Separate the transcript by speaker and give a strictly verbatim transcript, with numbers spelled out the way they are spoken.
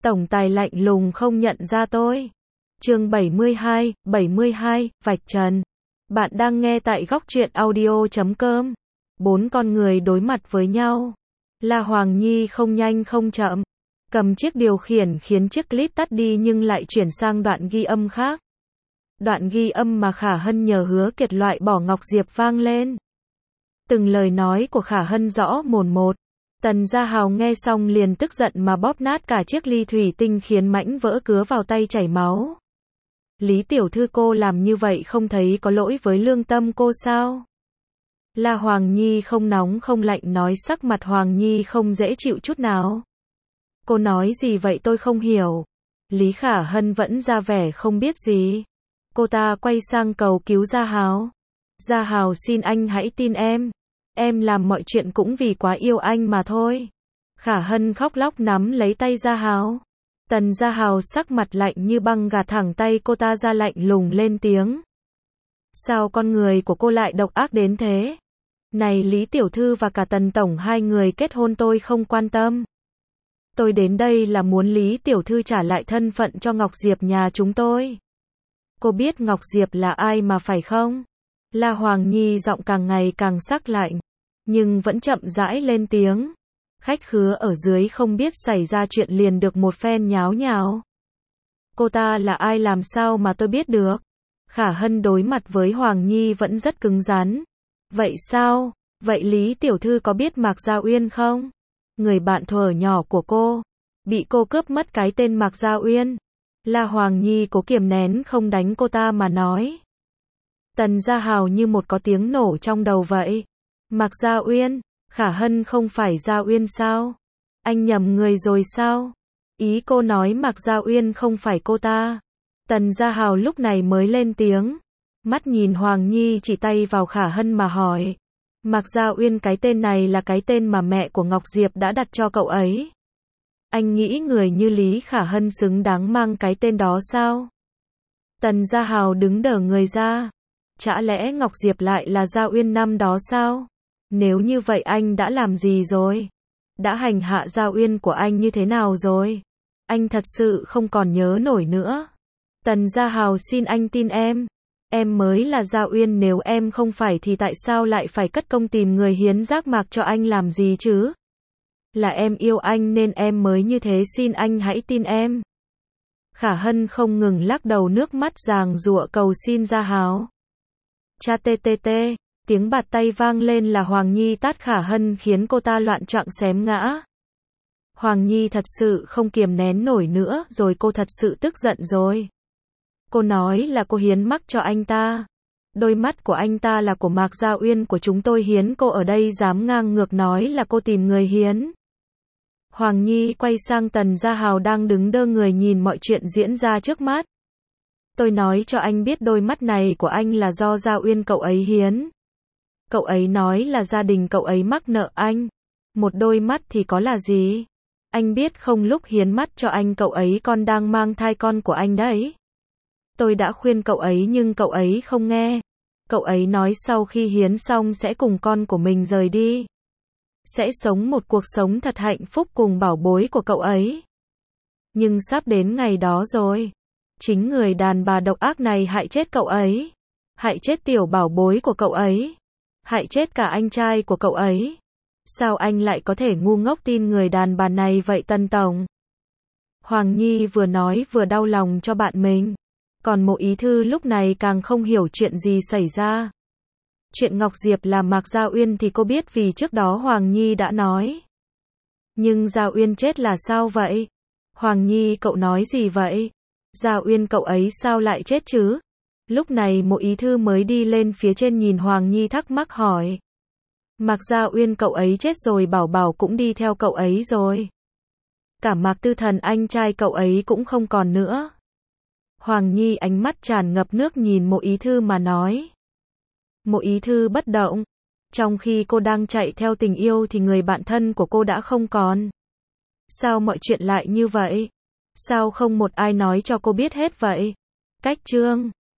Speaker 1: Tổng tài lạnh lùng không nhận ra tôi. Chương bảy mươi hai, bảy mươi hai, vạch trần. Bạn đang nghe tại góc truyện audio chấm com. Bốn con người đối mặt với nhau. La Hoàng Nhi không nhanh không chậm, cầm chiếc điều khiển khiến chiếc clip tắt đi nhưng lại chuyển sang đoạn ghi âm khác. Đoạn ghi âm mà Khả Hân nhờ Hứa Kiệt loại bỏ Ngọc Diệp vang lên. Từng lời nói của Khả Hân rõ mồn một. Tần Gia Hào nghe xong liền tức giận mà bóp nát cả chiếc ly thủy tinh khiến mảnh vỡ cứa vào tay chảy máu. Lý tiểu thư, cô làm như vậy không thấy có lỗi với lương tâm cô sao? La Hoàng Nhi không nóng không lạnh nói, sắc mặt Hoàng Nhi không dễ chịu chút nào. Cô nói gì vậy tôi không hiểu. Lý Khả Hân vẫn ra vẻ không biết gì. Cô ta quay sang cầu cứu Gia Hào. Gia Hào, xin anh hãy tin em. Em làm mọi chuyện cũng vì quá yêu anh mà thôi. Khả Hân khóc lóc nắm lấy tay Gia Hào. Tần Gia Hào sắc mặt lạnh như băng gạt thẳng tay cô ta ra, lạnh lùng lên tiếng. Sao con người của cô lại độc ác đến thế? Này Lý tiểu thư và cả Tần tổng, hai người kết hôn tôi không quan tâm. Tôi đến đây là muốn Lý tiểu thư trả lại thân phận cho Ngọc Diệp nhà chúng tôi. Cô biết Ngọc Diệp là ai mà phải không? La Hoàng Nhi giọng càng ngày càng sắc lạnh, nhưng vẫn chậm rãi lên tiếng. Khách khứa ở dưới không biết xảy ra chuyện liền được một phen nháo nhào. Cô ta là ai làm sao mà tôi biết được? Khả Hân đối mặt với Hoàng Nhi vẫn rất cứng rắn. Vậy sao? Vậy Lý tiểu thư có biết Mạc Gia Uyên không? Người bạn thuở nhỏ của cô, bị cô cướp mất cái tên Mạc Gia Uyên. La Hoàng Nhi cố kiềm nén không đánh cô ta mà nói. Tần Gia Hào như một có tiếng nổ trong đầu vậy. Mạc Gia Uyên? Khả Hân không phải Gia Uyên sao? Anh nhầm người rồi sao? Ý cô nói Mạc Gia Uyên không phải cô ta. Tần Gia Hào lúc này mới lên tiếng. Mắt nhìn Hoàng Nhi chỉ tay vào Khả Hân mà hỏi. Mạc Gia Uyên, cái tên này là cái tên mà mẹ của Ngọc Diệp đã đặt cho cậu ấy. Anh nghĩ người như Lý Khả Hân xứng đáng mang cái tên đó sao? Tần Gia Hào đứng đờ người ra. Chả lẽ Ngọc Diệp lại là Gia Uyên năm đó sao? Nếu như vậy anh đã làm gì rồi? Đã hành hạ Gia Uyên của anh như thế nào rồi? Anh thật sự không còn nhớ nổi nữa. Tần Gia Hào, xin anh tin em. Em mới là Gia Uyên, nếu em không phải thì tại sao lại phải cất công tìm người hiến giác mạc cho anh làm gì chứ? Là em yêu anh nên em mới như thế, xin anh hãy tin em. Khả Hân không ngừng lắc đầu, nước mắt giàng giụa cầu xin Gia Hào. Cha tê tê tê, tiếng bạt tay vang lên là Hoàng Nhi tát Khả Hân khiến cô ta loạn choạng xém ngã. Hoàng Nhi thật sự không kiềm nén nổi nữa rồi, cô thật sự tức giận rồi. Cô nói là cô hiến mắc cho anh ta. Đôi mắt của anh ta là của Mạc Gia Uyên của chúng tôi hiến, cô ở đây dám ngang ngược nói là cô tìm người hiến. Hoàng Nhi quay sang Tần Gia Hào đang đứng đơ người nhìn mọi chuyện diễn ra trước mắt. Tôi nói cho anh biết đôi mắt này của anh là do Gia Uyên cậu ấy hiến. Cậu ấy nói là gia đình cậu ấy mắc nợ anh. Một đôi mắt thì có là gì? Anh biết không, lúc hiến mắt cho anh cậu ấy còn đang mang thai con của anh đấy. Tôi đã khuyên cậu ấy nhưng cậu ấy không nghe. Cậu ấy nói sau khi hiến xong sẽ cùng con của mình rời đi. Sẽ sống một cuộc sống thật hạnh phúc cùng bảo bối của cậu ấy. Nhưng sắp đến ngày đó rồi. Chính người đàn bà độc ác này hại chết cậu ấy. Hại chết tiểu bảo bối của cậu ấy. Hại chết cả anh trai của cậu ấy. Sao anh lại có thể ngu ngốc tin người đàn bà này vậy Tần tổng? Hoàng Nhi vừa nói vừa đau lòng cho bạn mình. Còn Mộ Ý Thư lúc này càng không hiểu chuyện gì xảy ra. Chuyện Ngọc Diệp là Mạc Gia Uyên thì cô biết vì trước đó Hoàng Nhi đã nói. Nhưng Gia Uyên chết là sao vậy? Hoàng Nhi, cậu nói gì vậy? Gia Uyên cậu ấy sao lại chết chứ? Lúc này Mộ Ý Thư mới đi lên phía trên nhìn Hoàng Nhi thắc mắc hỏi. Mạc Gia Uyên cậu ấy chết rồi, Bảo Bảo cũng đi theo cậu ấy rồi. Cả Mạc Tư Thần anh trai cậu ấy cũng không còn nữa. Hoàng Nhi ánh mắt tràn ngập nước nhìn Mộ Ý Thư mà nói. Mộ Ý Thư bất động. Trong khi cô đang chạy theo tình yêu thì người bạn thân của cô đã không còn. Sao mọi chuyện lại như vậy? Sao không một ai nói cho cô biết hết vậy? Cách chương